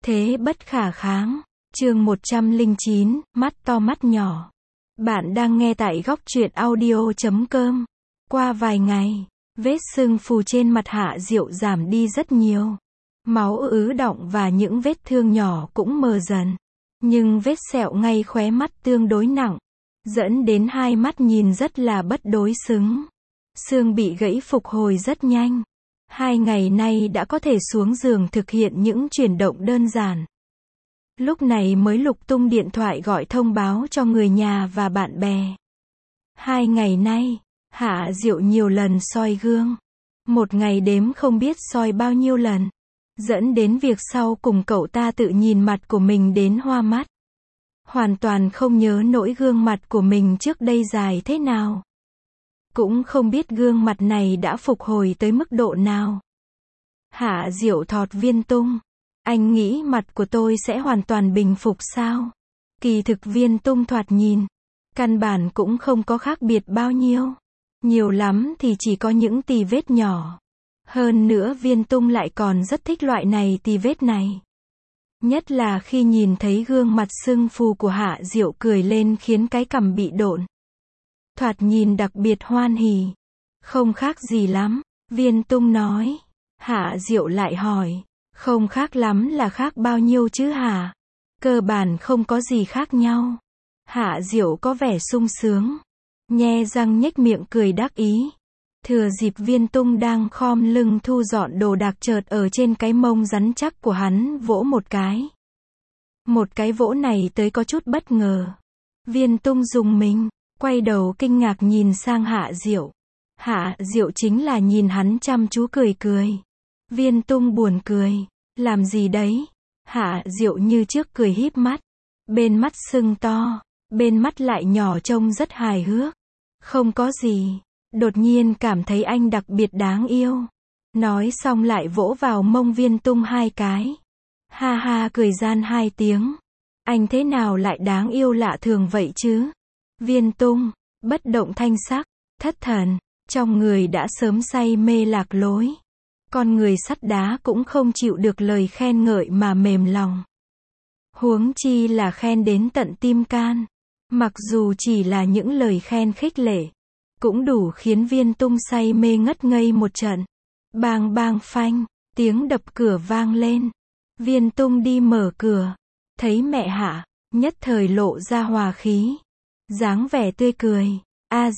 Thế bất khả kháng. Chương 109, mắt to mắt nhỏ. Bạn đang nghe tại góc truyện audio.com. Qua vài ngày, vết sưng phù trên mặt Hạ Diệu giảm đi rất nhiều. Máu ứ đọng và những vết thương nhỏ cũng mờ dần. Nhưng vết sẹo ngay khóe mắt tương đối nặng, dẫn đến hai mắt nhìn rất là bất đối xứng. Xương bị gãy phục hồi rất nhanh. 2 ngày nay đã có thể xuống giường thực hiện những chuyển động đơn giản. Lúc này mới lục tung điện thoại gọi thông báo cho người nhà và bạn bè. 2 ngày nay, Hạ Diệu nhiều lần soi gương. Một ngày đếm không biết soi bao nhiêu lần. Dẫn đến việc sau cùng cậu ta tự nhìn mặt của mình đến hoa mắt. Hoàn toàn không nhớ nổi gương mặt của mình trước đây dài thế nào. Cũng không biết gương mặt này đã phục hồi tới mức độ nào. Hạ Diệu thọt Viên Tung. Anh nghĩ mặt của tôi sẽ hoàn toàn bình phục sao? Kỳ thực Viên Tung thoạt nhìn, căn bản cũng không có khác biệt bao nhiêu. Nhiều lắm thì chỉ có những tì vết nhỏ. Hơn nữa Viên Tung lại còn rất thích loại này tì vết này. Nhất là khi nhìn thấy gương mặt sưng phù của Hạ Diệu cười lên khiến cái cằm bị độn. Thoạt nhìn đặc biệt hoan hỉ. Không khác gì lắm, Viên Tung nói. Hạ Diệu lại hỏi, không khác lắm là khác bao nhiêu chứ hả? Cơ bản không có gì khác nhau. Hạ Diệu có vẻ sung sướng, nhe răng nhếch miệng cười đắc ý. Thừa dịp Viên Tung đang khom lưng thu dọn đồ đạc chợt ở trên cái mông rắn chắc của hắn vỗ một cái. Một cái vỗ này tới có chút bất ngờ. Viên Tung rùng mình, quay đầu kinh ngạc nhìn sang Hạ Diệu. Hạ Diệu chính là nhìn hắn chăm chú cười cười. Viên Tung buồn cười, làm gì đấy? Hạ Diệu như trước cười híp mắt. Bên mắt sưng to, bên mắt lại nhỏ trông rất hài hước. Không có gì, đột nhiên cảm thấy anh đặc biệt đáng yêu. Nói xong lại vỗ vào mông Viên Tung 2 cái. Ha ha cười gian 2 tiếng. Anh thế nào lại đáng yêu lạ thường vậy chứ? Viên Tung, bất động thanh sắc, thất thần, trong người đã sớm say mê lạc lối. Con người sắt đá cũng không chịu được lời khen ngợi mà mềm lòng. Huống chi là khen đến tận tim can. Mặc dù chỉ là những lời khen khích lệ, cũng đủ khiến Viên Tung say mê ngất ngây một trận. Bang bang phanh, tiếng đập cửa vang lên. Viên Tung đi mở cửa, thấy mẹ Hạ, nhất thời lộ ra hòa khí. Dáng vẻ tươi cười. A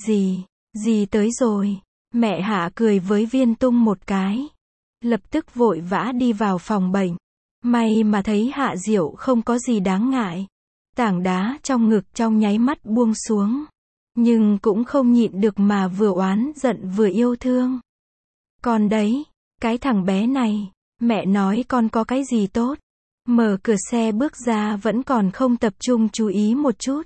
dì tới rồi. Mẹ Hạ cười với Viên Tung một cái. Lập tức vội vã đi vào phòng bệnh. May mà thấy Hạ Diệu không có gì đáng ngại. Tảng đá trong ngực trong nháy mắt buông xuống. Nhưng cũng không nhịn được mà vừa oán giận vừa yêu thương. Con đấy, cái thằng bé này, mẹ nói con có cái gì tốt. Mở cửa xe bước ra vẫn còn không tập trung chú ý một chút.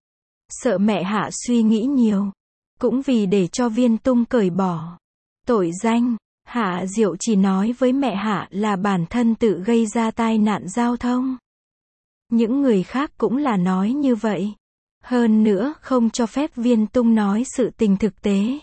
Sợ mẹ Hạ suy nghĩ nhiều. Cũng vì để cho Viên Tung cởi bỏ tội danh, Hạ Diệu chỉ nói với mẹ Hạ là bản thân tự gây ra tai nạn giao thông. Những người khác cũng là nói như vậy. Hơn nữa không cho phép Viên Tung nói sự tình thực tế.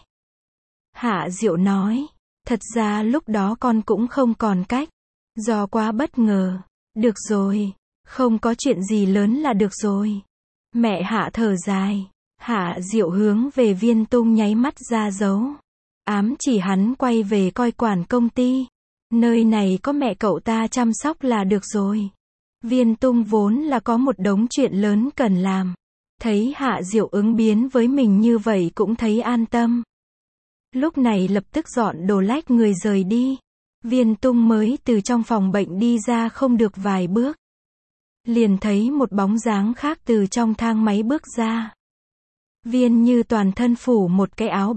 Hạ Diệu nói, thật ra lúc đó con cũng không còn cách. Do quá bất ngờ. Được rồi, không có chuyện gì lớn là được rồi. Mẹ Hạ thở dài. Hạ Diệu hướng về Viên Tung nháy mắt ra dấu. Ám chỉ hắn quay về coi quản công ty. Nơi này có mẹ cậu ta chăm sóc là được rồi. Viên Tung vốn là có một đống chuyện lớn cần làm. Thấy Hạ Diệu ứng biến với mình như vậy cũng thấy an tâm. Lúc này lập tức dọn đồ lách người rời đi. Viên Tung mới từ trong phòng bệnh đi ra không được vài bước. Liền thấy một bóng dáng khác từ trong thang máy bước ra. Viên Như toàn thân phủ một cái áo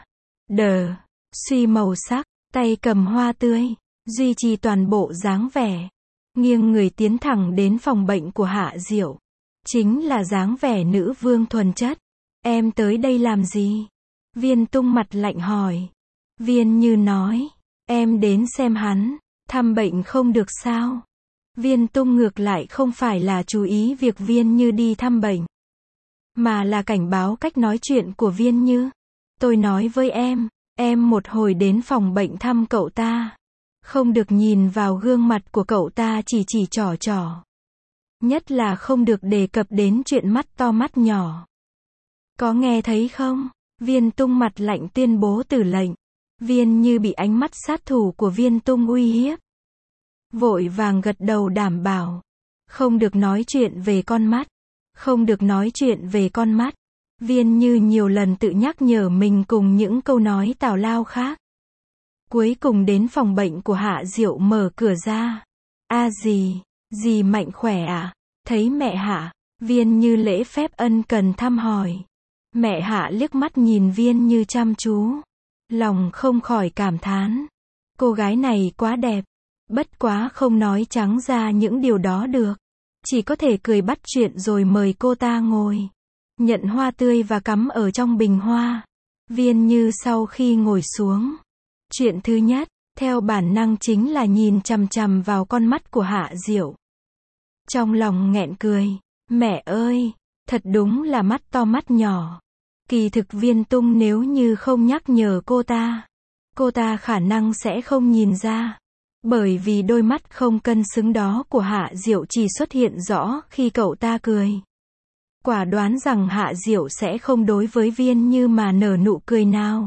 suy màu sắc, tay cầm hoa tươi, duy trì toàn bộ dáng vẻ. Nghiêng người tiến thẳng đến phòng bệnh của Hạ Diệu. Chính là dáng vẻ nữ vương thuần chất. Em tới đây làm gì? Viên Tung mặt lạnh hỏi. Viên Như nói, em đến xem hắn, thăm bệnh không được sao? Viên Tung ngược lại không phải là chú ý việc Viên Như đi thăm bệnh, mà là cảnh báo cách nói chuyện của Viên Như. Tôi nói với em một hồi đến phòng bệnh thăm cậu ta. Không được nhìn vào gương mặt của cậu ta chỉ trỏ trỏ. Nhất là không được đề cập đến chuyện mắt to mắt nhỏ. Có nghe thấy không? Viên Tung mặt lạnh tuyên bố tử lệnh. Viên Như bị ánh mắt sát thủ của Viên Tung uy hiếp. Vội vàng gật đầu đảm bảo. Không được nói chuyện về con mắt. Không được nói chuyện về con mắt. Viên Như nhiều lần tự nhắc nhở mình cùng những câu nói tào lao khác. Cuối cùng đến phòng bệnh của Hạ Diệu mở cửa ra. Dì mạnh khỏe à? Thấy mẹ Hạ. Viên Như lễ phép ân cần thăm hỏi. Mẹ Hạ liếc mắt nhìn Viên Như chăm chú. Lòng không khỏi cảm thán. Cô gái này quá đẹp. Bất quá không nói trắng ra những điều đó được. Chỉ có thể cười bắt chuyện rồi mời cô ta ngồi. Nhận hoa tươi và cắm ở trong bình hoa. Viên Như sau khi ngồi xuống. Chuyện thứ nhất, theo bản năng chính là nhìn chằm chằm vào con mắt của Hạ Diệu. Trong lòng nghẹn cười. Mẹ ơi, thật đúng là mắt to mắt nhỏ. Kỳ thực Viên Tung nếu như không nhắc nhở cô ta khả năng sẽ không nhìn ra. Bởi vì đôi mắt không cân xứng đó của Hạ Diệu chỉ xuất hiện rõ khi cậu ta cười. Quả đoán rằng Hạ Diệu sẽ không đối với Viên Như mà nở nụ cười nào.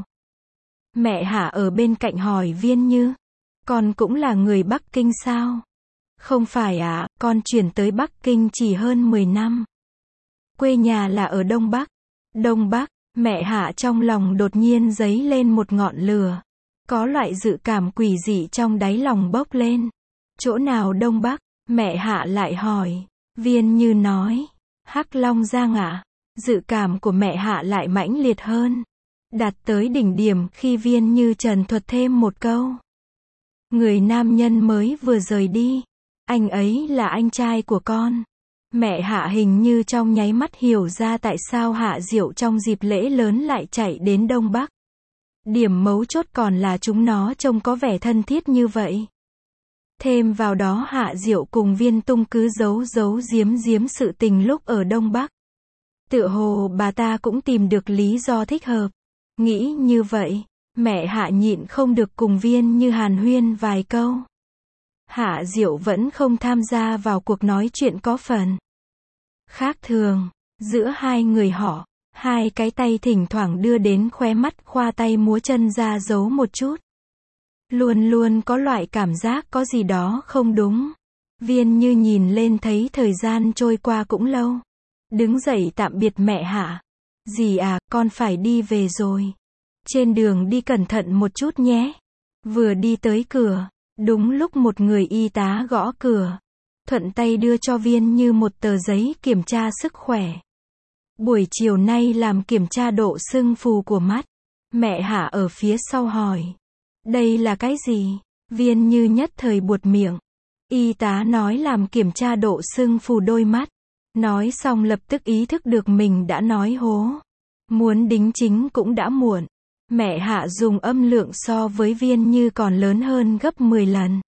Mẹ Hạ ở bên cạnh hỏi Viên Như. Con cũng là người Bắc Kinh sao? Không phải ạ, con chuyển tới Bắc Kinh chỉ hơn 10 năm. Quê nhà là ở Đông Bắc. Đông Bắc, mẹ Hạ trong lòng đột nhiên dấy lên một ngọn lửa. Có loại dự cảm quỷ dị trong đáy lòng bốc lên. Chỗ nào Đông Bắc? Mẹ Hạ lại hỏi. Viên Như nói. Hắc Long Giang ạ. Dự cảm của mẹ Hạ lại mãnh liệt hơn. Đạt tới đỉnh điểm khi Viên Như trần thuật thêm một câu. Người nam nhân mới vừa rời đi. Anh ấy là anh trai của con. Mẹ Hạ hình như trong nháy mắt hiểu ra tại sao Hạ Diệu trong dịp lễ lớn lại chạy đến Đông Bắc. Điểm mấu chốt còn là chúng nó trông có vẻ thân thiết như vậy. Thêm vào đó Hạ Diệu cùng Viên Tung cứ giấu giếm sự tình lúc ở Đông Bắc. Tựa hồ bà ta cũng tìm được lý do thích hợp. Nghĩ như vậy, mẹ Hạ nhịn không được cùng Viên Như hàn huyên vài câu. Hạ Diệu vẫn không tham gia vào cuộc nói chuyện có phần khác thường giữa hai người họ. Hai cái tay thỉnh thoảng đưa đến khóe mắt, khoa tay múa chân ra giấu một chút. Luôn luôn có loại cảm giác có gì đó không đúng. Viên Như nhìn lên thấy thời gian trôi qua cũng lâu. Đứng dậy tạm biệt mẹ Hạ. Dì à, con phải đi về rồi. Trên đường đi cẩn thận một chút nhé. Vừa đi tới cửa, đúng lúc một người y tá gõ cửa. Thuận tay đưa cho Viên Như một tờ giấy kiểm tra sức khỏe. Buổi chiều nay làm kiểm tra độ sưng phù của mắt. Mẹ Hạ ở phía sau hỏi. Đây là cái gì? Viên Như nhất thời buột miệng. Y tá nói làm kiểm tra độ sưng phù đôi mắt. Nói xong lập tức ý thức được mình đã nói hố. Muốn đính chính cũng đã muộn. Mẹ Hạ dùng âm lượng so với Viên Như còn lớn hơn gấp 10 lần.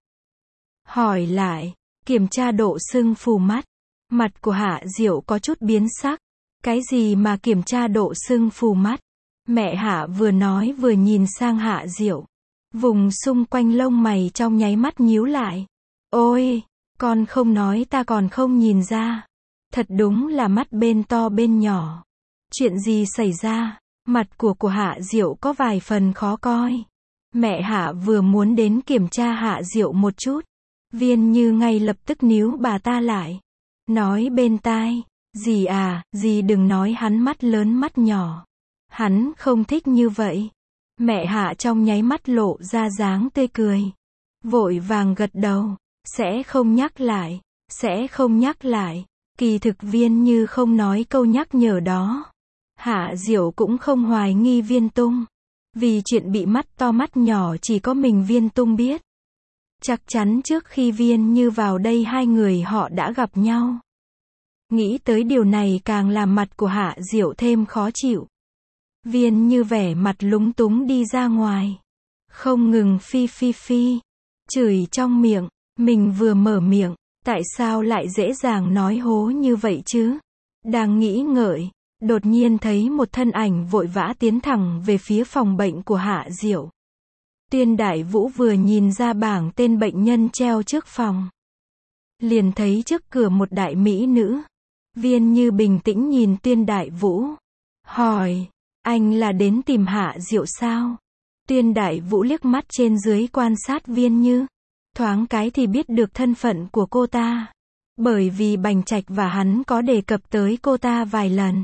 Hỏi lại. Kiểm tra độ sưng phù mắt. Mặt của Hạ Diệu có chút biến sắc. Cái gì mà kiểm tra độ sưng phù mắt? Mẹ Hạ vừa nói vừa nhìn sang Hạ Diệu. Vùng xung quanh lông mày trong nháy mắt nhíu lại. Ôi, con không nói ta còn không nhìn ra. Thật đúng là mắt bên to bên nhỏ. Chuyện gì xảy ra? Mặt của Hạ Diệu có vài phần khó coi. Mẹ Hạ vừa muốn đến kiểm tra Hạ Diệu một chút. Viên Như ngay lập tức níu bà ta lại. Nói bên tai. Dì à, dì đừng nói hắn mắt lớn mắt nhỏ. Hắn không thích như vậy. Mẹ Hạ trong nháy mắt lộ ra dáng tươi cười. Vội vàng gật đầu. Sẽ không nhắc lại. Sẽ không nhắc lại. Kỳ thực Viên Như không nói câu nhắc nhở đó. Hạ Diệu cũng không hoài nghi Viên Tung. Vì chuyện bị mắt to mắt nhỏ chỉ có mình Viên Tung biết. Chắc chắn trước khi Viên Như vào đây hai người họ đã gặp nhau. Nghĩ tới điều này càng làm mặt của Hạ Diệu thêm khó chịu. Viên Như vẻ mặt lúng túng đi ra ngoài. Không ngừng phi. Chửi trong miệng. Mình vừa mở miệng. Tại sao lại dễ dàng nói hố như vậy chứ? Đang nghĩ ngợi. Đột nhiên thấy một thân ảnh vội vã tiến thẳng về phía phòng bệnh của Hạ Diệu. Tuyên Đại Vũ vừa nhìn ra bảng tên bệnh nhân treo trước phòng, liền thấy trước cửa một đại mỹ nữ. Viên Như bình tĩnh nhìn Tuyên Đại Vũ, hỏi, anh là đến tìm Hạ Diệu sao? Tuyên Đại Vũ liếc mắt trên dưới quan sát Viên Như, thoáng cái thì biết được thân phận của cô ta, bởi vì Bành Trạch và hắn có đề cập tới cô ta vài lần.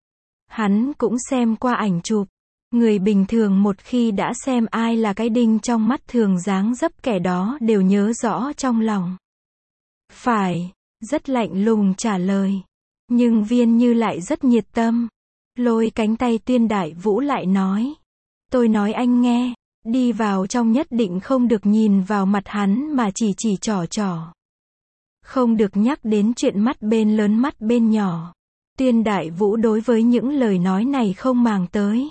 Hắn cũng xem qua ảnh chụp. Người bình thường một khi đã xem ai là cái đinh trong mắt thường dáng dấp kẻ đó đều nhớ rõ trong lòng. Phải, rất lạnh lùng trả lời. Nhưng Viên Như lại rất nhiệt tâm. Lôi cánh tay Tuyên Đại Vũ lại nói. Tôi nói anh nghe, đi vào trong nhất định không được nhìn vào mặt hắn mà chỉ trỏ trỏ. Không được nhắc đến chuyện mắt bên lớn mắt bên nhỏ. Tuyên Đại Vũ đối với những lời nói này không màng tới.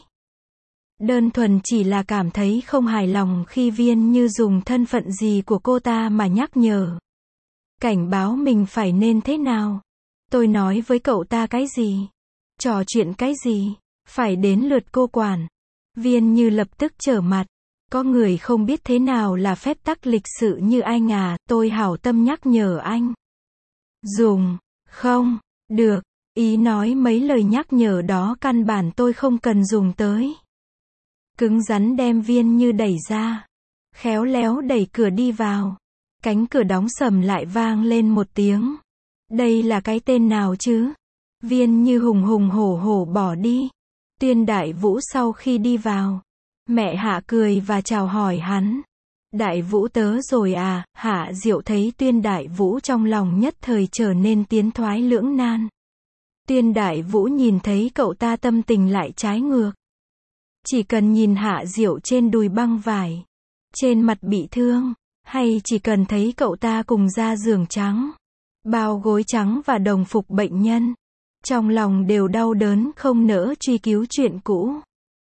Đơn thuần chỉ là cảm thấy không hài lòng khi Viên Như dùng thân phận gì của cô ta mà nhắc nhở. Cảnh báo mình phải nên thế nào. Tôi nói với cậu ta cái gì? Trò chuyện cái gì? Phải đến lượt cô quản. Viên Như lập tức trở mặt. Có người không biết thế nào là phép tắc lịch sự như anh à, tôi hảo tâm nhắc nhở anh. Dùng, không, được, ý nói mấy lời nhắc nhở đó căn bản tôi không cần dùng tới. Cứng rắn đem Viên Như đẩy ra. Khéo léo đẩy cửa đi vào. Cánh cửa đóng sầm lại vang lên một tiếng. Đây là cái tên nào chứ? Viên Như hùng hùng hổ hổ bỏ đi. Tuyên Đại Vũ sau khi đi vào, mẹ Hạ cười và chào hỏi hắn. Đại Vũ tớ rồi à? Hạ Diệu thấy Tuyên Đại Vũ trong lòng nhất thời trở nên tiến thoái lưỡng nan. Tuyên Đại Vũ nhìn thấy cậu ta tâm tình lại trái ngược. Chỉ cần nhìn Hạ Diệu trên đùi băng vải, trên mặt bị thương, hay chỉ cần thấy cậu ta cùng da giường trắng, bao gối trắng và đồng phục bệnh nhân, trong lòng đều đau đớn không nỡ truy cứu chuyện cũ.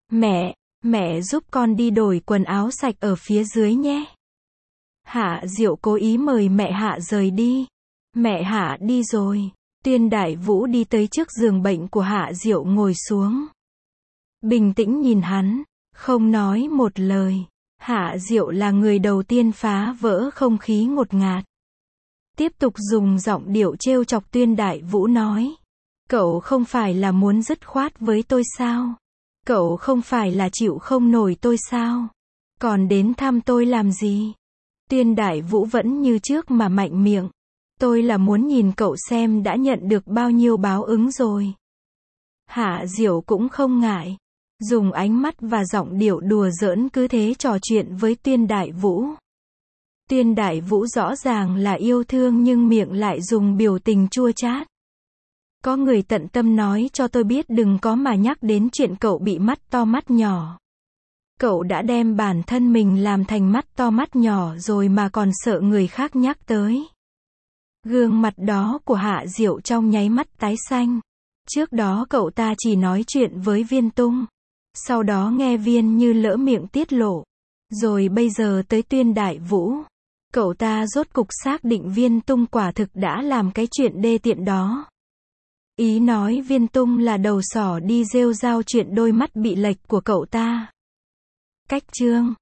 Mẹ giúp con đi đổi quần áo sạch ở phía dưới nhé. Hạ Diệu cố ý mời mẹ Hạ rời đi. Mẹ Hạ đi rồi. Tuyên Đại Vũ đi tới trước giường bệnh của Hạ Diệu ngồi xuống. Bình tĩnh nhìn hắn, không nói một lời. Hạ Diệu là người đầu tiên phá vỡ không khí ngột ngạt. Tiếp tục dùng giọng điệu trêu chọc Tuyên Đại Vũ nói. Cậu không phải là muốn dứt khoát với tôi sao? Cậu không phải là chịu không nổi tôi sao? Còn đến thăm tôi làm gì? Tuyên Đại Vũ vẫn như trước mà mạnh miệng. Tôi là muốn nhìn cậu xem đã nhận được bao nhiêu báo ứng rồi. Hạ Diệu cũng không ngại. Dùng ánh mắt và giọng điệu đùa giỡn cứ thế trò chuyện với Tuyên Đại Vũ. Tuyên Đại Vũ rõ ràng là yêu thương nhưng miệng lại dùng biểu tình chua chát. Có người tận tâm nói cho tôi biết đừng có mà nhắc đến chuyện cậu bị mắt to mắt nhỏ. Cậu đã đem bản thân mình làm thành mắt to mắt nhỏ rồi mà còn sợ người khác nhắc tới. Gương mặt đó của Hạ Diệu trong nháy mắt tái xanh. Trước đó cậu ta chỉ nói chuyện với Viên Tung. Sau đó nghe Viên Như lỡ miệng tiết lộ. Rồi bây giờ tới Tuyên Đại Vũ. Cậu ta rốt cục xác định Viên Tung quả thực đã làm cái chuyện đê tiện đó. Ý nói Viên Tung là đầu sỏ đi rêu rao chuyện đôi mắt bị lệch của cậu ta. Cách chương